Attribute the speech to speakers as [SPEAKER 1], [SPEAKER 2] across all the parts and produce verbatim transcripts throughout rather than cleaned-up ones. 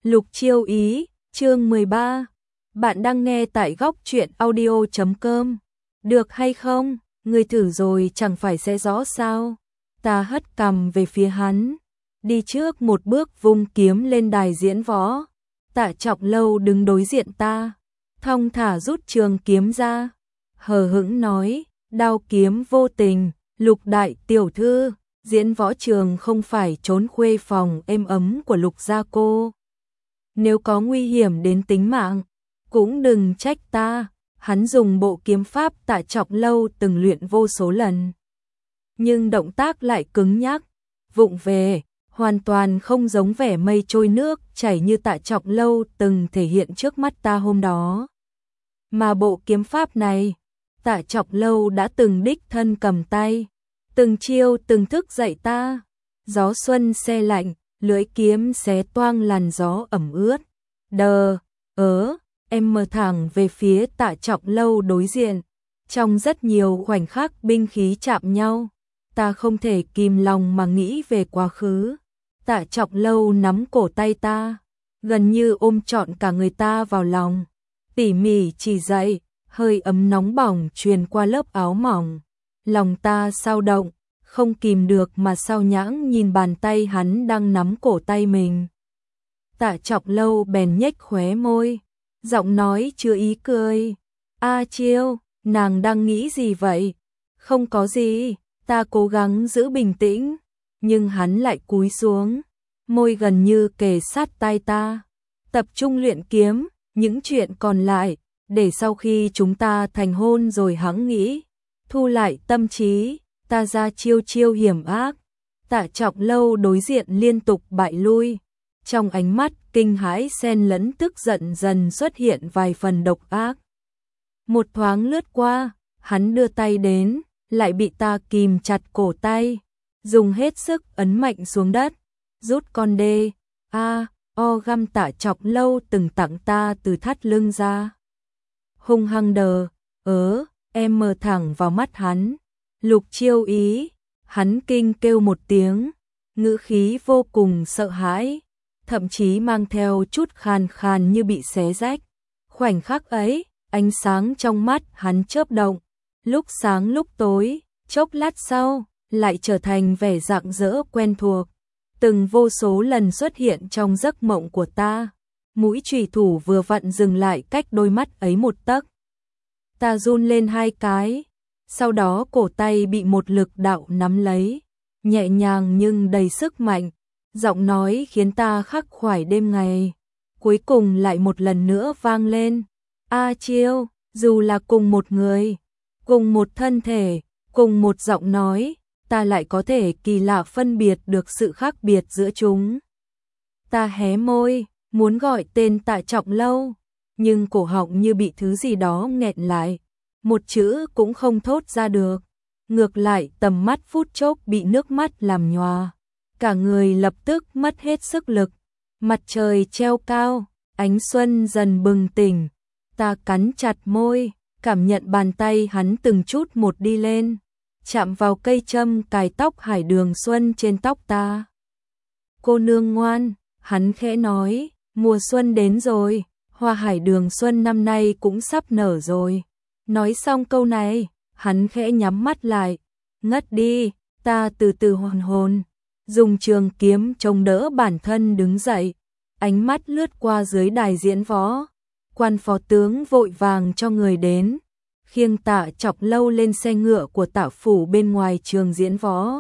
[SPEAKER 1] Lục Chiêu Ý, chương mười ba. Bạn đang nghe tại góc truyện audio chấm com. Được hay không? Ngươi thử rồi chẳng phải sẽ rõ sao? Ta hất cằm về phía hắn, đi trước một bước vung kiếm lên đài diễn võ. Tạ Trọng Lâu đứng đối diện ta, thong thả rút trường kiếm ra, hờ hững nói, đao kiếm vô tình, Lục đại tiểu thư, diễn võ trường không phải trốn khuê phòng êm ấm của Lục gia cô. Nếu có nguy hiểm đến tính mạng, cũng đừng trách ta. Hắn dùng bộ kiếm pháp Tạ Trọng Lâu từng luyện vô số lần, nhưng động tác lại cứng nhắc, vụng về, hoàn toàn không giống vẻ mây trôi nước chảy như Tạ Trọng Lâu từng thể hiện trước mắt ta hôm đó. Mà bộ kiếm pháp này, Tạ Trọng Lâu đã từng đích thân cầm tay, từng chiêu từng thức dạy ta. Gió xuân se lạnh, lưỡi kiếm xé toang làn gió ẩm ướt. Đờ, ớ, em mờ thẳng về phía Tạ Trọng Lâu đối diện. Trong rất nhiều khoảnh khắc binh khí chạm nhau, ta không thể kìm lòng mà nghĩ về quá khứ. Tạ Trọng Lâu nắm cổ tay ta, gần như ôm trọn cả người ta vào lòng, tỉ mỉ chỉ dạy, hơi ấm nóng bỏng truyền qua lớp áo mỏng. Lòng ta sao động, không kìm được mà sao nhãng nhìn bàn tay hắn đang nắm cổ tay mình. Tạ Trọng Lâu bèn nhếch khóe môi, giọng nói chứa ý cười. A Chiêu, nàng đang nghĩ gì vậy? Không có gì, ta cố gắng giữ bình tĩnh, nhưng hắn lại cúi xuống, môi gần như kề sát tai ta. Tập trung luyện kiếm, những chuyện còn lại, để sau khi chúng ta thành hôn rồi hẵng nghĩ. Thu lại tâm trí, ta ra chiêu chiêu hiểm ác. Tạ Trọng Lâu đối diện liên tục bại lui, trong ánh mắt kinh hãi xen lẫn tức giận dần xuất hiện vài phần độc ác. Một thoáng lướt qua, hắn đưa tay đến, lại bị ta kìm chặt cổ tay, dùng hết sức ấn mạnh xuống đất, rút con đê, a, o găm Tạ Trọng Lâu từng tặng ta từ thắt lưng ra. Hung hăng đờ, ớ, em mờ thẳng vào mắt hắn. Lục Chiêu Ý, hắn kinh kêu một tiếng, ngữ khí vô cùng sợ hãi, thậm chí mang theo chút khàn khàn như bị xé rách. Khoảnh khắc ấy, ánh sáng trong mắt hắn chớp động, lúc sáng lúc tối, chốc lát sau, lại trở thành vẻ rạng rỡ quen thuộc, từng vô số lần xuất hiện trong giấc mộng của ta. Mũi chùy thủ vừa vặn dừng lại cách đôi mắt ấy một tấc. Ta run lên hai cái, sau đó cổ tay bị một lực đạo nắm lấy, nhẹ nhàng nhưng đầy sức mạnh, giọng nói khiến ta khắc khoải đêm ngày. Cuối cùng lại một lần nữa vang lên. A Chiêu, dù là cùng một người, cùng một thân thể, cùng một giọng nói, ta lại có thể kỳ lạ phân biệt được sự khác biệt giữa chúng. Ta hé môi, muốn gọi tên Tạ Trọng Lâu, nhưng cổ họng như bị thứ gì đó nghẹn lại, một chữ cũng không thốt ra được. Ngược lại tầm mắt phút chốc bị nước mắt làm nhòa, cả người lập tức mất hết sức lực. Mặt trời treo cao, ánh xuân dần bừng tỉnh, ta cắn chặt môi, cảm nhận bàn tay hắn từng chút một đi lên, chạm vào cây châm cài tóc Hải Đường Xuân trên tóc ta. Cô nương ngoan, hắn khẽ nói, mùa xuân đến rồi, hoa Hải Đường Xuân năm nay cũng sắp nở rồi. Nói xong câu này, hắn khẽ nhắm mắt lại, ngất đi. Ta từ từ hoàn hồn, dùng trường kiếm chống đỡ bản thân đứng dậy, ánh mắt lướt qua dưới đài diễn võ. Quan phó tướng vội vàng cho người đến, khiêng Tạ Trọng Lâu lên xe ngựa của Tạ phủ bên ngoài trường diễn võ.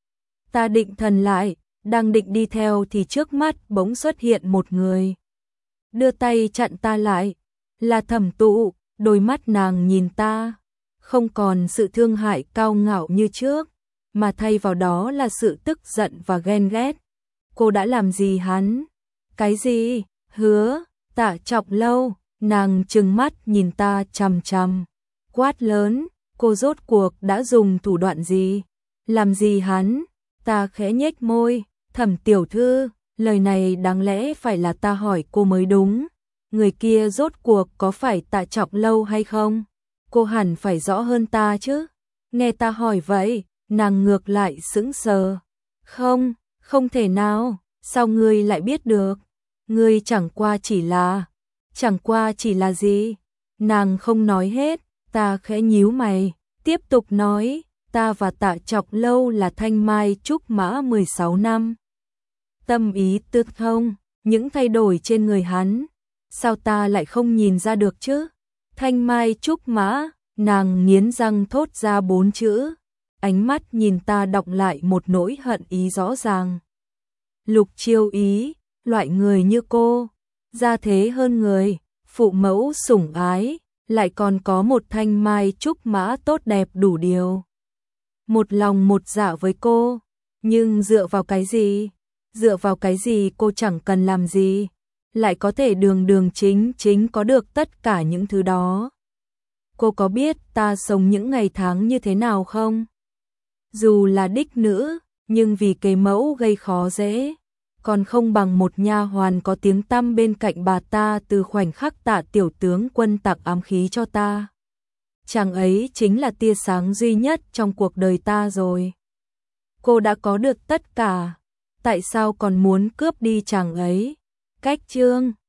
[SPEAKER 1] Ta định thần lại, đang định đi theo thì trước mắt bỗng xuất hiện một người, đưa tay chặn ta lại, là Thẩm Tụ. Đôi mắt nàng nhìn ta, không còn sự thương hại cao ngạo như trước, mà thay vào đó là sự tức giận và ghen ghét. Cô đã làm gì hắn? Cái gì? Hứa, Tạ Trọng Lâu, nàng trừng mắt nhìn ta chằm chằm, quát lớn, cô rốt cuộc đã dùng thủ đoạn gì? Làm gì hắn? Ta khẽ nhếch môi, Thẩm tiểu thư, lời này đáng lẽ phải là ta hỏi cô mới đúng. Người kia rốt cuộc có phải Tạ Trọng Lâu hay không? Cô hẳn phải rõ hơn ta chứ. Nghe ta hỏi vậy, nàng ngược lại sững sờ. Không, không thể nào, sao ngươi lại biết được? Ngươi chẳng qua chỉ là, chẳng qua chỉ là gì? Nàng không nói hết, ta khẽ nhíu mày, tiếp tục nói, ta và Tạ Chọc Lâu là thanh mai trúc mã mười sáu năm. Tâm ý tương thông, những thay đổi trên người hắn, sao ta lại không nhìn ra được chứ? Thanh mai trúc mã, nàng nghiến răng thốt ra bốn chữ, ánh mắt nhìn ta đọc lại một nỗi hận ý rõ ràng. Lục Chiêu Ý, loại người như cô, gia thế hơn người, phụ mẫu sủng ái, lại còn có một thanh mai trúc mã tốt đẹp đủ điều. Một lòng một dạ với cô, nhưng dựa vào cái gì? Dựa vào cái gì cô chẳng cần làm gì, lại có thể đường đường chính chính có được tất cả những thứ đó. Cô có biết ta sống những ngày tháng như thế nào không? Dù là đích nữ, nhưng vì kế mẫu gây khó dễ, còn không bằng một nha hoàn có tiếng tăm bên cạnh bà ta từ khoảnh khắc Tạ tiểu tướng quân tặng ám khí cho ta. Chàng ấy chính là tia sáng duy nhất trong cuộc đời ta rồi. Cô đã có được tất cả, tại sao còn muốn cướp đi chàng ấy? Cách chương